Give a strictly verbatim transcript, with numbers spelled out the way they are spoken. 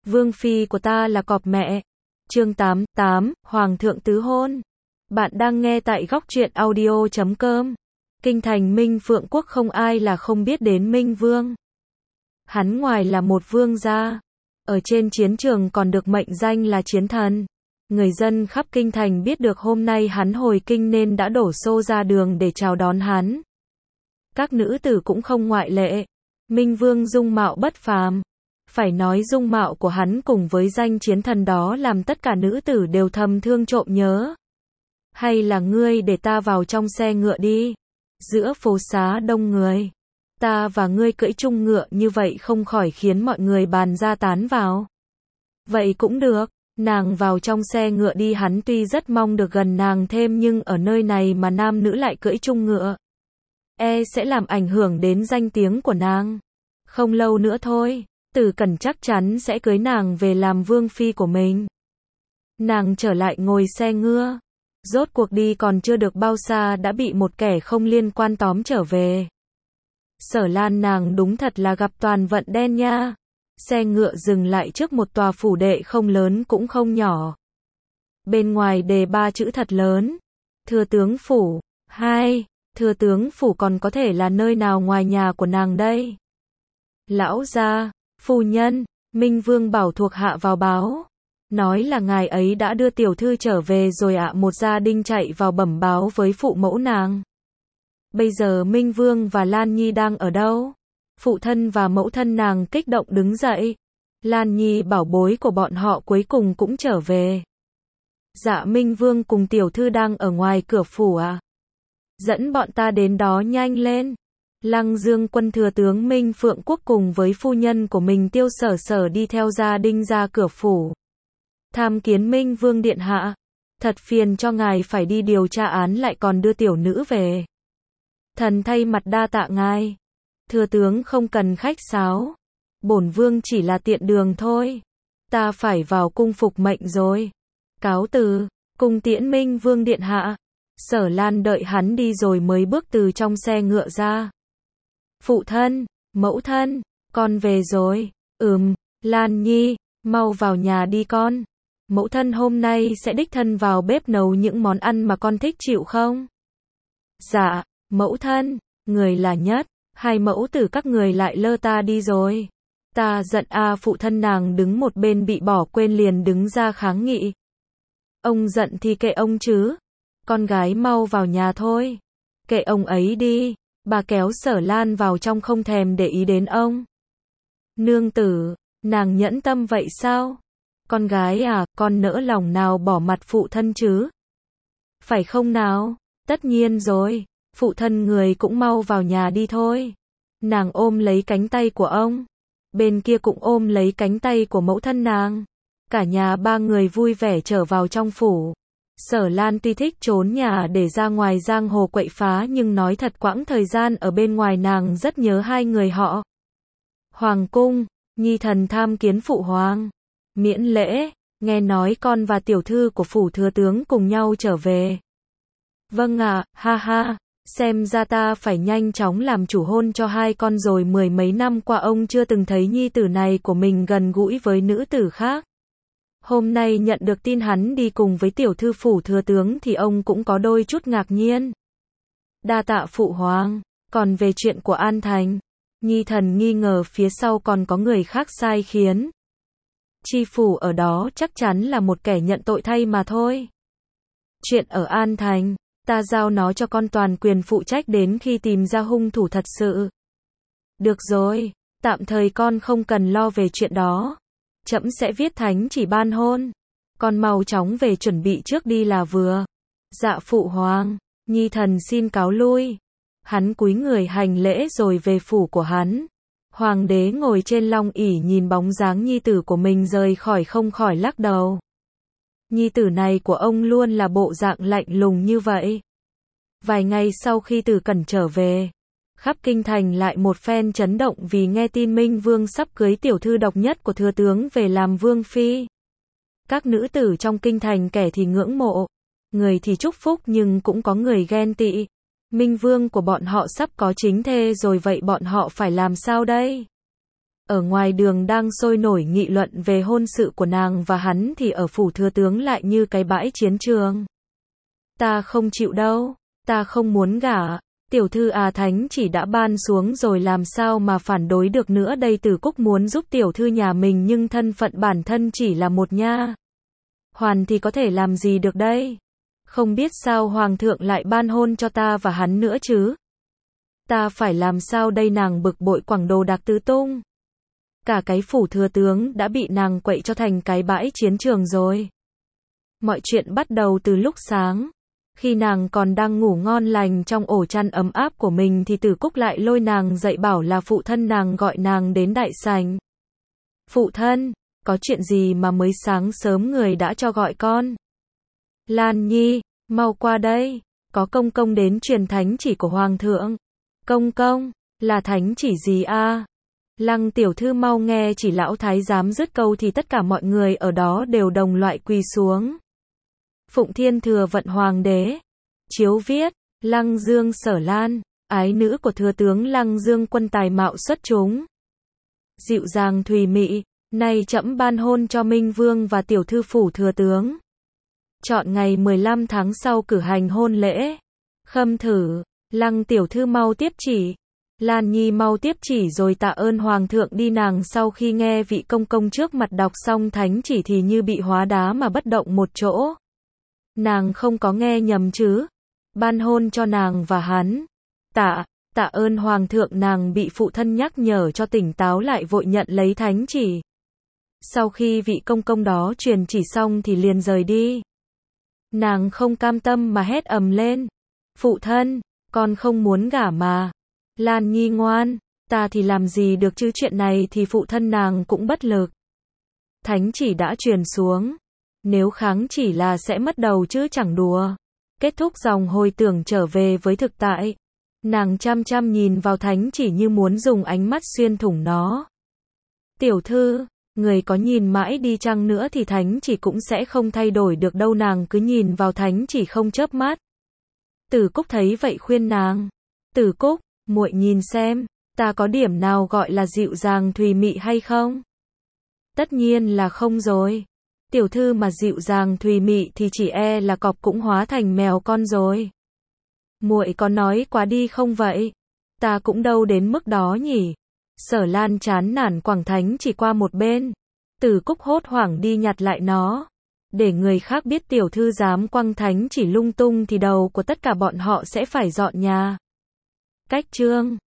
Vương phi của ta là cọp mẹ. Chương tám, tám, Hoàng thượng tứ hôn. Bạn đang nghe tại góc truyện audio chấm com. Kinh thành Minh Phượng quốc không ai là không biết đến Minh Vương. Hắn ngoài là một vương gia, ở trên chiến trường còn được mệnh danh là chiến thần. Người dân khắp kinh thành biết được hôm nay hắn hồi kinh nên đã đổ xô ra đường để chào đón hắn. Các nữ tử cũng không ngoại lệ. Minh Vương dung mạo bất phàm. Phải nói dung mạo của hắn cùng với danh chiến thần đó làm tất cả nữ tử đều thầm thương trộm nhớ. Hay là ngươi để ta vào trong xe ngựa đi. Giữa phố xá đông người, ta và ngươi cưỡi chung ngựa như vậy không khỏi khiến mọi người bàn ra tán vào. Vậy cũng được, nàng vào trong xe ngựa đi. Hắn tuy rất mong được gần nàng thêm nhưng ở nơi này mà nam nữ lại cưỡi chung ngựa, e sẽ làm ảnh hưởng đến danh tiếng của nàng. Không lâu nữa thôi, Tử Cẩn chắc chắn sẽ cưới nàng về làm vương phi của mình. Nàng trở lại ngồi xe ngựa. Rốt cuộc đi còn chưa được bao xa đã bị một kẻ không liên quan tóm trở về. Sở Lan nàng đúng thật là gặp toàn vận đen nha. Xe ngựa dừng lại trước một tòa phủ đệ không lớn cũng không nhỏ. Bên ngoài đề ba chữ thật lớn. Thừa tướng phủ. Hai, thừa tướng phủ còn có thể là nơi nào ngoài nhà của nàng đây? Lão gia, phu nhân, Minh Vương bảo thuộc hạ vào báo. Nói là ngài ấy đã đưa tiểu thư trở về rồi ạ. Một gia đình chạy vào bẩm báo với phụ mẫu nàng. Bây giờ Minh Vương và Lan Nhi đang ở đâu? Phụ thân và mẫu thân nàng kích động đứng dậy. Lan Nhi bảo bối của bọn họ cuối cùng cũng trở về. Dạ Minh Vương cùng tiểu thư đang ở ngoài cửa phủ à? Dẫn bọn ta đến đó nhanh lên. Lăng Dương quân thừa tướng Minh Phượng quốc cùng với phu nhân của mình Tiêu Sở Sở đi theo gia đình ra cửa phủ. Tham kiến Minh Vương điện hạ. Thật phiền cho ngài phải đi điều tra án lại còn đưa tiểu nữ về. Thần thay mặt đa tạ ngài. Thừa tướng không cần khách sáo. Bổn vương chỉ là tiện đường thôi. Ta phải vào cung phục mệnh rồi. Cáo từ, cung tiễn Minh Vương điện hạ. Sở Lan đợi hắn đi rồi mới bước từ trong xe ngựa ra. Phụ thân, mẫu thân, con về rồi. Ừm, Lan Nhi, mau vào nhà đi con. Mẫu thân hôm nay sẽ đích thân vào bếp nấu những món ăn mà con thích chịu không? Dạ, mẫu thân, người là nhất. Hai mẫu tử các người lại lơ ta đi rồi. Ta giận a. Phụ thân nàng đứng một bên bị bỏ quên liền đứng ra kháng nghị. Ông giận thì kệ ông chứ. Con gái mau vào nhà thôi. Kệ ông ấy đi. Bà kéo Sở Lan vào trong không thèm để ý đến ông. Nương tử, nàng nhẫn tâm vậy sao? Con gái à, con nỡ lòng nào bỏ mặt phụ thân chứ? Phải không nào? Tất nhiên rồi. Phụ thân người cũng mau vào nhà đi thôi. Nàng ôm lấy cánh tay của ông. Bên kia cũng ôm lấy cánh tay của mẫu thân nàng. Cả nhà ba người vui vẻ trở vào trong phủ. Sở Lan tuy thích trốn nhà để ra ngoài giang hồ quậy phá nhưng nói thật quãng thời gian ở bên ngoài nàng rất nhớ hai người họ. Hoàng cung, nhi thần tham kiến phụ hoàng. Miễn lễ, nghe nói con và tiểu thư của phủ thừa tướng cùng nhau trở về. Vâng ạ, à, ha ha, xem ra ta phải nhanh chóng làm chủ hôn cho hai con rồi. Mười mấy năm qua ông chưa từng thấy nhi tử này của mình gần gũi với nữ tử khác. Hôm nay nhận được tin hắn đi cùng với tiểu thư phủ thừa tướng thì ông cũng có đôi chút ngạc nhiên. Đa tạ phụ hoàng. Còn về chuyện của An Thành, nhi thần nghi ngờ phía sau còn có người khác sai khiến. Chi phủ ở đó chắc chắn là một kẻ nhận tội thay mà thôi. Chuyện ở An Thành, ta giao nó cho con toàn quyền phụ trách đến khi tìm ra hung thủ thật sự. Được rồi, tạm thời con không cần lo về chuyện đó. Trẫm sẽ viết thánh chỉ ban hôn. Con mau chóng về chuẩn bị trước đi là vừa. Dạ phụ hoàng, nhi thần xin cáo lui. Hắn cúi người hành lễ rồi về phủ của hắn. Hoàng đế ngồi trên long ỷ nhìn bóng dáng nhi tử của mình rời khỏi không khỏi lắc đầu. Nhi tử này của ông luôn là bộ dạng lạnh lùng như vậy. Vài ngày sau khi Tử Cẩn trở về, khắp kinh thành lại một phen chấn động vì nghe tin Minh Vương sắp cưới tiểu thư độc nhất của thừa tướng về làm vương phi. Các nữ tử trong kinh thành kẻ thì ngưỡng mộ, người thì chúc phúc nhưng cũng có người ghen tị. Minh Vương của bọn họ sắp có chính thê rồi vậy bọn họ phải làm sao đây? Ở ngoài đường đang sôi nổi nghị luận về hôn sự của nàng và hắn thì ở phủ thừa tướng lại như cái bãi chiến trường. Ta không chịu đâu, ta không muốn gả. Tiểu thư à, thánh chỉ đã ban xuống rồi làm sao mà phản đối được nữa đây. Tử Cúc muốn giúp tiểu thư nhà mình nhưng thân phận bản thân chỉ là một nha hoàn thì có thể làm gì được đây. Không biết sao hoàng thượng lại ban hôn cho ta và hắn nữa chứ. Ta phải làm sao đây, nàng bực bội quẳng đồ đạc tứ tung. Cả cái phủ thừa tướng đã bị nàng quậy cho thành cái bãi chiến trường rồi. Mọi chuyện bắt đầu từ lúc sáng. Khi nàng còn đang ngủ ngon lành trong ổ chăn ấm áp của mình thì Tử Cúc lại lôi nàng dậy bảo là phụ thân nàng gọi nàng đến đại sảnh. Phụ thân, có chuyện gì mà mới sáng sớm người đã cho gọi con? Lan Nhi, mau qua đây, có công công đến truyền thánh chỉ của hoàng thượng. Công công, là thánh chỉ gì a? Lăng tiểu thư mau nghe, chỉ lão thái giám dứt câu thì tất cả mọi người ở đó đều đồng loại quỳ xuống. Phụng Thiên Thừa Vận Hoàng đế. Chiếu viết, Lăng Dương Sở Lan, ái nữ của thừa tướng Lăng Dương Quân tài mạo xuất chúng. Dịu dàng thùy mị, nay trẫm ban hôn cho Minh Vương và tiểu thư phủ thừa tướng. Chọn ngày mười lăm tháng sau cử hành hôn lễ. Khâm thử, Lăng tiểu thư mau tiếp chỉ. Lan Nhi mau tiếp chỉ rồi tạ ơn hoàng thượng đi. Nàng sau khi nghe vị công công trước mặt đọc xong thánh chỉ thì như bị hóa đá mà bất động một chỗ. Nàng không có nghe nhầm chứ? Ban hôn cho nàng và hắn. Tạ, tạ ơn hoàng thượng. Nàng bị phụ thân nhắc nhở cho tỉnh táo lại, vội nhận lấy thánh chỉ. Sau khi vị công công đó truyền chỉ xong thì liền rời đi. Nàng không cam tâm mà hét ầm lên. Phụ thân, con không muốn gả mà. Lan Nhi ngoan, ta thì làm gì được chứ, chuyện này thì phụ thân nàng cũng bất lực. Thánh chỉ đã truyền xuống. Nếu kháng chỉ là sẽ mất đầu chứ chẳng đùa. Kết thúc dòng hồi tưởng trở về với thực tại. Nàng chăm chăm nhìn vào thánh chỉ như muốn dùng ánh mắt xuyên thủng nó. Tiểu thư, người có nhìn mãi đi chăng nữa thì thánh chỉ cũng sẽ không thay đổi được đâu. Nàng cứ nhìn vào thánh chỉ không chớp mắt. Tử Cúc thấy vậy khuyên nàng. Tử Cúc, muội nhìn xem, ta có điểm nào gọi là dịu dàng thùy mị hay không? Tất nhiên là không rồi. Tiểu thư mà dịu dàng thùy mị thì chỉ e là cọp cũng hóa thành mèo con rồi. Muội có nói quá đi không vậy? Ta cũng đâu đến mức đó nhỉ. Sở Lan chán nản quẳng thánh chỉ qua một bên. Tử Cúc hốt hoảng đi nhặt lại nó. Để người khác biết tiểu thư dám quăng thánh chỉ lung tung thì đầu của tất cả bọn họ sẽ phải dọn nhà. Cách chương